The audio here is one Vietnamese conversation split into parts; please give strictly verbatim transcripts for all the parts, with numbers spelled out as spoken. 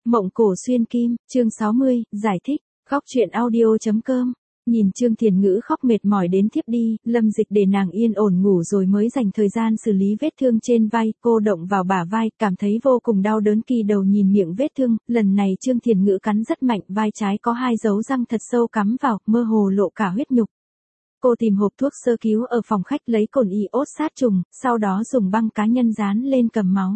Mộng cổ xuyên kim, chương sáu mươi, giải thích, khóc chuyện audio.com. Nhìn Trương Thiền Ngữ khóc mệt mỏi đến thiếp đi, Lâm Dịch để nàng yên ổn ngủ rồi mới dành thời gian xử lý vết thương trên vai, cô động vào bả vai, cảm thấy vô cùng đau đớn kỳ đầu nhìn miệng vết thương, lần này Trương Thiền Ngữ cắn rất mạnh, vai trái có hai dấu răng thật sâu cắm vào, mơ hồ lộ cả huyết nhục. Cô tìm hộp thuốc sơ cứu ở phòng khách lấy cồn iốt sát trùng, sau đó dùng băng cá nhân dán lên cầm máu.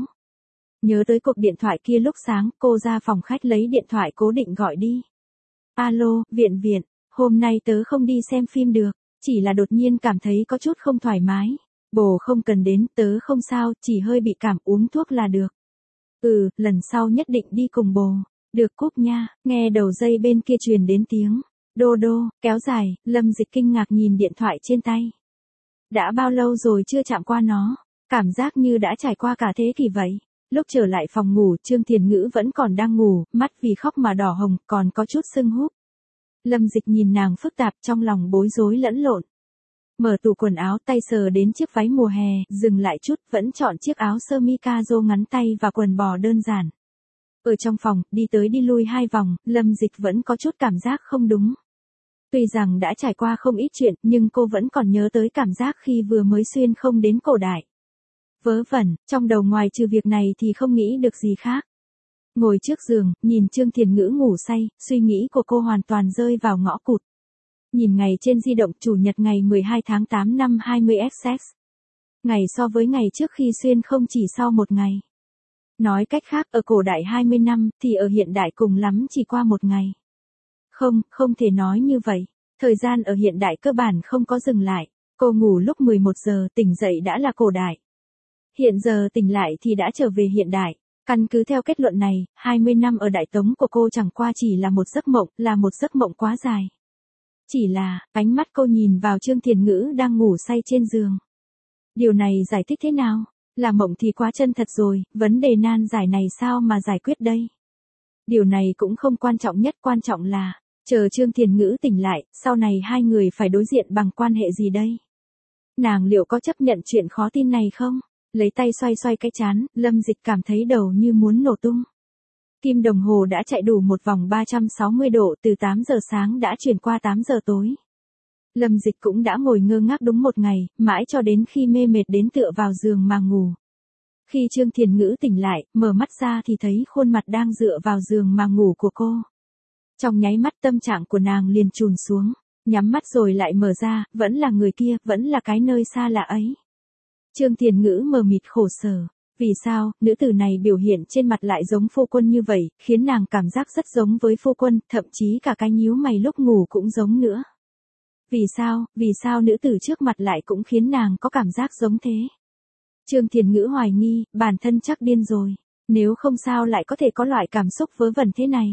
Nhớ tới cuộc điện thoại kia lúc sáng, cô ra phòng khách lấy điện thoại cố định gọi đi. Alo, viện viện, hôm nay tớ không đi xem phim được, chỉ là đột nhiên cảm thấy có chút không thoải mái. Bồ không cần đến, tớ không sao, chỉ hơi bị cảm, uống thuốc là được. Ừ, lần sau nhất định đi cùng bồ. Được cúp nha, nghe đầu dây bên kia truyền đến tiếng. Đô đô, kéo dài, Lâm Dịch kinh ngạc nhìn điện thoại trên tay. Đã bao lâu rồi chưa chạm qua nó, cảm giác như đã trải qua cả thế kỷ vậy. Lúc trở lại phòng ngủ, Trương Thiền Ngữ vẫn còn đang ngủ, mắt vì khóc mà đỏ hồng, còn có chút sưng húp. Lâm Dịch nhìn nàng phức tạp, trong lòng bối rối lẫn lộn. Mở tủ quần áo, tay sờ đến chiếc váy mùa hè, dừng lại chút, vẫn chọn chiếc áo sơ mi ca rô ngắn tay và quần bò đơn giản. Ở trong phòng, đi tới đi lui hai vòng, Lâm Dịch vẫn có chút cảm giác không đúng. Tuy rằng đã trải qua không ít chuyện, nhưng cô vẫn còn nhớ tới cảm giác khi vừa mới xuyên không đến cổ đại. Vớ vẩn, trong đầu ngoài trừ việc này thì không nghĩ được gì khác. Ngồi trước giường, nhìn Trương Thiền Ngữ ngủ say, suy nghĩ của cô hoàn toàn rơi vào ngõ cụt. Nhìn ngày trên di động, chủ nhật ngày mười hai tháng tám năm hai mươi xx. Ngày so với ngày trước khi xuyên không chỉ sau một ngày. Nói cách khác, ở cổ đại hai mươi năm, thì ở hiện đại cùng lắm chỉ qua một ngày. Không, không thể nói như vậy. Thời gian ở hiện đại cơ bản không có dừng lại. Cô ngủ lúc mười một giờ, tỉnh dậy đã là cổ đại. Hiện giờ tỉnh lại thì đã trở về hiện đại. Căn cứ theo kết luận này, hai mươi năm ở Đại Tống của cô chẳng qua chỉ là một giấc mộng, là một giấc mộng quá dài. Chỉ là, ánh mắt cô nhìn vào Trương Thiền Ngữ đang ngủ say trên giường. Điều này giải thích thế nào? Là mộng thì quá chân thật rồi, vấn đề nan giải này sao mà giải quyết đây? Điều này cũng không quan trọng nhất, quan trọng là, chờ Trương Thiền Ngữ tỉnh lại, sau này hai người phải đối diện bằng quan hệ gì đây? Nàng liệu có chấp nhận chuyện khó tin này không? Lấy tay xoay xoay cái trán, Lâm Dịch cảm thấy đầu như muốn nổ tung. Kim đồng hồ đã chạy đủ một vòng ba trăm sáu mươi độ, từ tám giờ sáng đã chuyển qua tám giờ tối. Lâm Dịch cũng đã ngồi ngơ ngác đúng một ngày, mãi cho đến khi mê mệt đến tựa vào giường mà ngủ. Khi Trương Thiền Ngữ tỉnh lại, mở mắt ra thì thấy khuôn mặt đang dựa vào giường mà ngủ của cô. Trong nháy mắt tâm trạng của nàng liền trùn xuống, nhắm mắt rồi lại mở ra, vẫn là người kia, vẫn là cái nơi xa lạ ấy. Trương Thiền Ngữ mờ mịt khổ sở. Vì sao, nữ tử này biểu hiện trên mặt lại giống phu quân như vậy, khiến nàng cảm giác rất giống với phu quân, thậm chí cả cái nhíu mày lúc ngủ cũng giống nữa. Vì sao, vì sao nữ tử trước mặt lại cũng khiến nàng có cảm giác giống thế? Trương Thiền Ngữ hoài nghi, bản thân chắc điên rồi. Nếu không sao lại có thể có loại cảm xúc vớ vẩn thế này.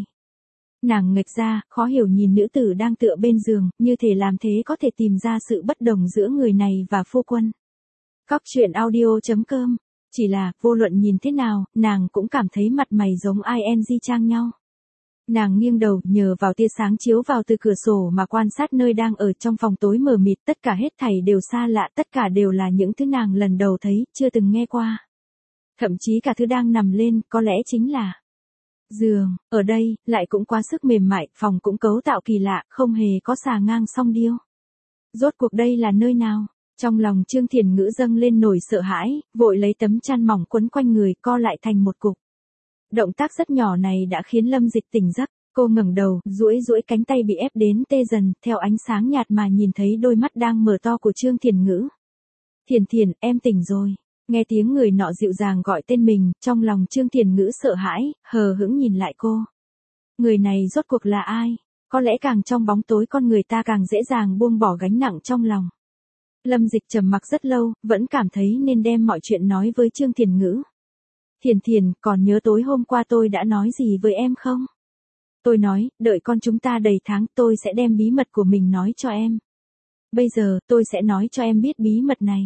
Nàng nghệch ra, khó hiểu nhìn nữ tử đang tựa bên giường, như thể làm thế có thể tìm ra sự bất đồng giữa người này và phu quân. Khóc chuyện audio.com. Chỉ là, vô luận nhìn thế nào, nàng cũng cảm thấy mặt mày giống ing trang nhau. Nàng nghiêng đầu, nhờ vào tia sáng chiếu vào từ cửa sổ mà quan sát nơi đang ở trong phòng tối mờ mịt, tất cả hết thảy đều xa lạ, tất cả đều là những thứ nàng lần đầu thấy, chưa từng nghe qua. Thậm chí cả thứ đang nằm lên, có lẽ chính là giường, ở đây, lại cũng quá sức mềm mại, phòng cũng cấu tạo kỳ lạ, không hề có xà ngang song điêu. Rốt cuộc đây là nơi nào? Trong lòng Trương Thiền Ngữ dâng lên nỗi sợ hãi, vội lấy tấm chăn mỏng quấn quanh người, co lại thành một cục. Động tác rất nhỏ này đã khiến Lâm Dịch tỉnh giấc, cô ngẩng đầu, duỗi duỗi cánh tay bị ép đến tê dần, theo ánh sáng nhạt mà nhìn thấy đôi mắt đang mở to của Trương Thiền Ngữ. Thiền Thiền, em tỉnh rồi. Nghe tiếng người nọ dịu dàng gọi tên mình, trong lòng Trương Thiền Ngữ sợ hãi, hờ hững nhìn lại cô. Người này rốt cuộc là ai? Có lẽ càng trong bóng tối con người ta càng dễ dàng buông bỏ gánh nặng trong lòng. Lâm Dịch trầm mặc rất lâu, vẫn cảm thấy nên đem mọi chuyện nói với Trương Thiền Ngữ. Thiền Thiền, còn nhớ tối hôm qua tôi đã nói gì với em không? Tôi nói, đợi con chúng ta đầy tháng tôi sẽ đem bí mật của mình nói cho em. Bây giờ, tôi sẽ nói cho em biết bí mật này.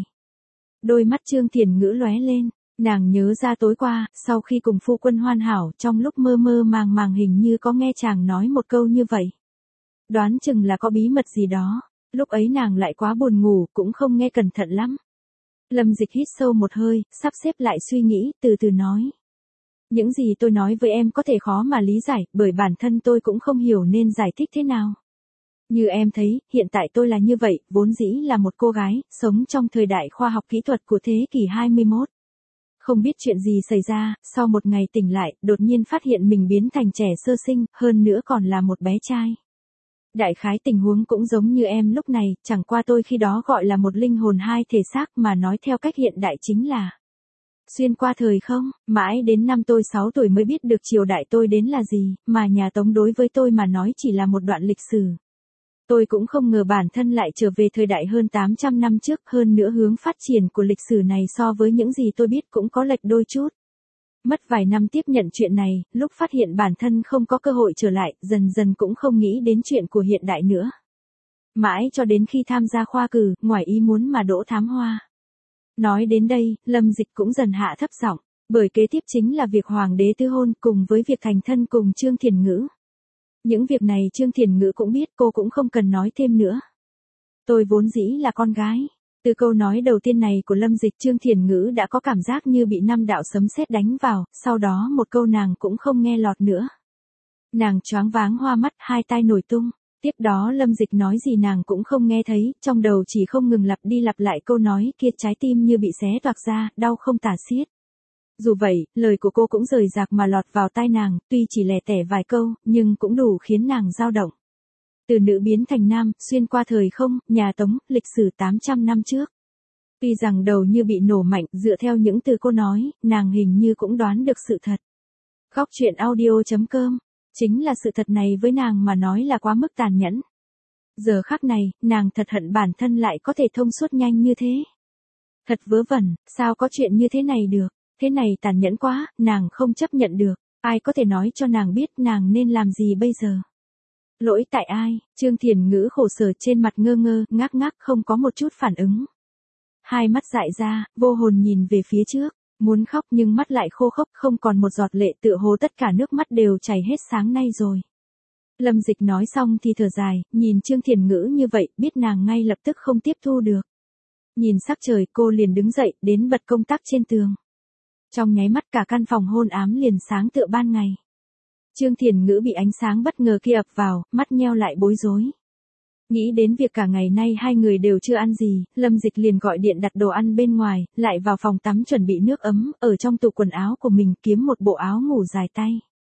Đôi mắt Trương Thiền Ngữ lóe lên, nàng nhớ ra tối qua, sau khi cùng phu quân hoàn hảo, trong lúc mơ mơ màng màng hình như có nghe chàng nói một câu như vậy. Đoán chừng là có bí mật gì đó. Lúc ấy nàng lại quá buồn ngủ, cũng không nghe cẩn thận lắm. Lâm Dịch hít sâu một hơi, sắp xếp lại suy nghĩ, từ từ nói. Những gì tôi nói với em có thể khó mà lý giải, bởi bản thân tôi cũng không hiểu nên giải thích thế nào. Như em thấy, hiện tại tôi là như vậy, vốn dĩ là một cô gái, sống trong thời đại khoa học kỹ thuật của thế kỷ hai mươi mốt. Không biết chuyện gì xảy ra, sau một ngày tỉnh lại, đột nhiên phát hiện mình biến thành trẻ sơ sinh, hơn nữa còn là một bé trai. Đại khái tình huống cũng giống như em lúc này, chẳng qua tôi khi đó gọi là một linh hồn hai thể xác mà nói theo cách hiện đại chính là xuyên qua thời không, mãi đến năm tôi sáu tuổi mới biết được triều đại tôi đến là gì, mà nhà Tống đối với tôi mà nói chỉ là một đoạn lịch sử. Tôi cũng không ngờ bản thân lại trở về thời đại hơn tám trăm năm trước, hơn nữa hướng phát triển của lịch sử này so với những gì tôi biết cũng có lệch đôi chút. Mất vài năm tiếp nhận chuyện này, lúc phát hiện bản thân không có cơ hội trở lại, dần dần cũng không nghĩ đến chuyện của hiện đại nữa. Mãi cho đến khi tham gia khoa cử, ngoài ý muốn mà đỗ thám hoa. Nói đến đây, Lâm Dịch cũng dần hạ thấp giọng, bởi kế tiếp chính là việc Hoàng đế tứ hôn cùng với việc thành thân cùng Trương Thiền Ngữ. Những việc này Trương Thiền Ngữ cũng biết, cô cũng không cần nói thêm nữa. Tôi vốn dĩ là con gái. Từ câu nói đầu tiên này của Lâm Dịch, Trương Thiền Ngữ đã có cảm giác như bị năm đạo sấm sét đánh vào, sau đó một câu nàng cũng không nghe lọt nữa. Nàng choáng váng hoa mắt, hai tai nổi tung. Tiếp đó Lâm Dịch nói gì nàng cũng không nghe thấy, trong đầu chỉ không ngừng lặp đi lặp lại câu nói kia, trái tim như bị xé toạc ra, đau không tả xiết. Dù vậy, lời của cô cũng rời rạc mà lọt vào tai nàng, tuy chỉ lẻ tẻ vài câu, nhưng cũng đủ khiến nàng dao động. Từ nữ biến thành nam, xuyên qua thời không, nhà Tống, lịch sử tám trăm năm trước. Tuy rằng đầu như bị nổ mạnh, dựa theo những từ cô nói, nàng hình như cũng đoán được sự thật. Góc truyện audio chấm com. Chính là sự thật này với nàng mà nói là quá mức tàn nhẫn. Giờ khắc này, nàng thật hận bản thân lại có thể thông suốt nhanh như thế. Thật vớ vẩn, sao có chuyện như thế này được, thế này tàn nhẫn quá, nàng không chấp nhận được, ai có thể nói cho nàng biết nàng nên làm gì bây giờ. Lỗi tại ai, Trương Thiền Ngữ khổ sở trên mặt ngơ ngơ, ngác ngác không có một chút phản ứng. Hai mắt dại ra, vô hồn nhìn về phía trước. Muốn khóc nhưng mắt lại khô khốc, không còn một giọt lệ, tựa hồ tất cả nước mắt đều chảy hết sáng nay rồi. Lâm Dịch nói xong thì thở dài, nhìn Trương Thiền Ngữ như vậy, biết nàng ngay lập tức không tiếp thu được. Nhìn sắc trời, cô liền đứng dậy, đến bật công tắc trên tường. Trong nháy mắt cả căn phòng hôn ám liền sáng tựa ban ngày. Trương Thiền Ngữ bị ánh sáng bất ngờ kia ập vào, mắt nheo lại bối rối. Nghĩ đến việc cả ngày nay hai người đều chưa ăn gì, Lâm Dịch liền gọi điện đặt đồ ăn bên ngoài, lại vào phòng tắm chuẩn bị nước ấm, ở trong tủ quần áo của mình kiếm một bộ áo ngủ dài tay.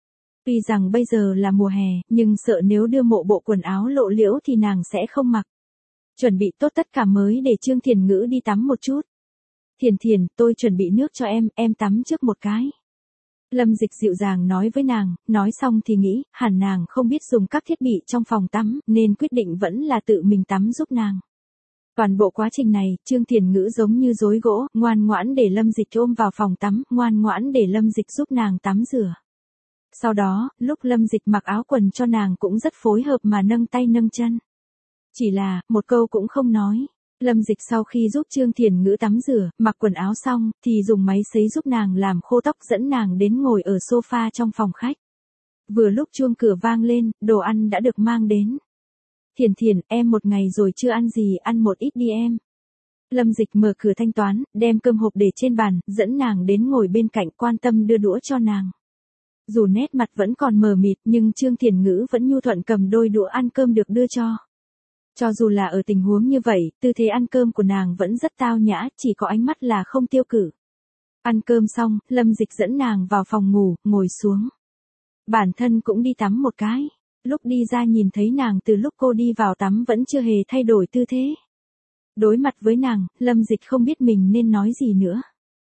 Tuy rằng bây giờ là mùa hè, nhưng sợ nếu đưa mộ bộ quần áo lộ liễu thì nàng sẽ không mặc. Chuẩn bị tốt tất cả mới để Trương Thiền Ngữ đi tắm một chút. Thiền Thiền, tôi chuẩn bị nước cho em, em tắm trước một cái. Lâm Dịch dịu dàng nói với nàng, nói xong thì nghĩ, hẳn nàng không biết dùng các thiết bị trong phòng tắm, nên quyết định vẫn là tự mình tắm giúp nàng. Toàn bộ quá trình này, Trương Thiền Ngữ giống như rối gỗ, ngoan ngoãn để Lâm Dịch ôm vào phòng tắm, ngoan ngoãn để Lâm Dịch giúp nàng tắm rửa. Sau đó, lúc Lâm Dịch mặc áo quần cho nàng cũng rất phối hợp mà nâng tay nâng chân. Chỉ là, một câu cũng không nói. Lâm Dịch sau khi giúp Trương Thiền Ngữ tắm rửa, mặc quần áo xong, thì dùng máy sấy giúp nàng làm khô tóc, dẫn nàng đến ngồi ở sofa trong phòng khách. Vừa lúc chuông cửa vang lên, đồ ăn đã được mang đến. Thiền Thiền, em một ngày rồi chưa ăn gì, ăn một ít đi em. Lâm Dịch mở cửa thanh toán, đem cơm hộp để trên bàn, dẫn nàng đến ngồi bên cạnh, quan tâm đưa đũa cho nàng. Dù nét mặt vẫn còn mờ mịt, nhưng Trương Thiền Ngữ vẫn nhu thuận cầm đôi đũa ăn cơm được đưa cho. Cho dù là ở tình huống như vậy, tư thế ăn cơm của nàng vẫn rất tao nhã, chỉ có ánh mắt là không tiêu cự. Ăn cơm xong, Lâm Dịch dẫn nàng vào phòng ngủ, ngồi xuống. Bản thân cũng đi tắm một cái. Lúc đi ra nhìn thấy nàng từ lúc cô đi vào tắm vẫn chưa hề thay đổi tư thế. Đối mặt với nàng, Lâm Dịch không biết mình nên nói gì nữa.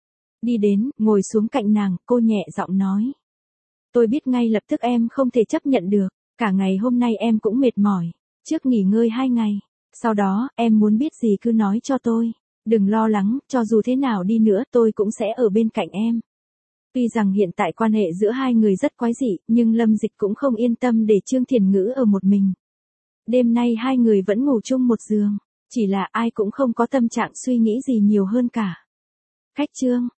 Đi đến, ngồi xuống cạnh nàng, cô nhẹ giọng nói. Tôi biết ngay lập tức em không thể chấp nhận được, cả ngày hôm nay em cũng mệt mỏi. Trước nghỉ ngơi hai ngày, sau đó, em muốn biết gì cứ nói cho tôi. Đừng lo lắng, cho dù thế nào đi nữa tôi cũng sẽ ở bên cạnh em. Tuy rằng hiện tại quan hệ giữa hai người rất quái dị, nhưng Lâm Dịch cũng không yên tâm để Trương Thiền Ngữ ở một mình. Đêm nay hai người vẫn ngủ chung một giường, chỉ là ai cũng không có tâm trạng suy nghĩ gì nhiều hơn cả. Khách Trương,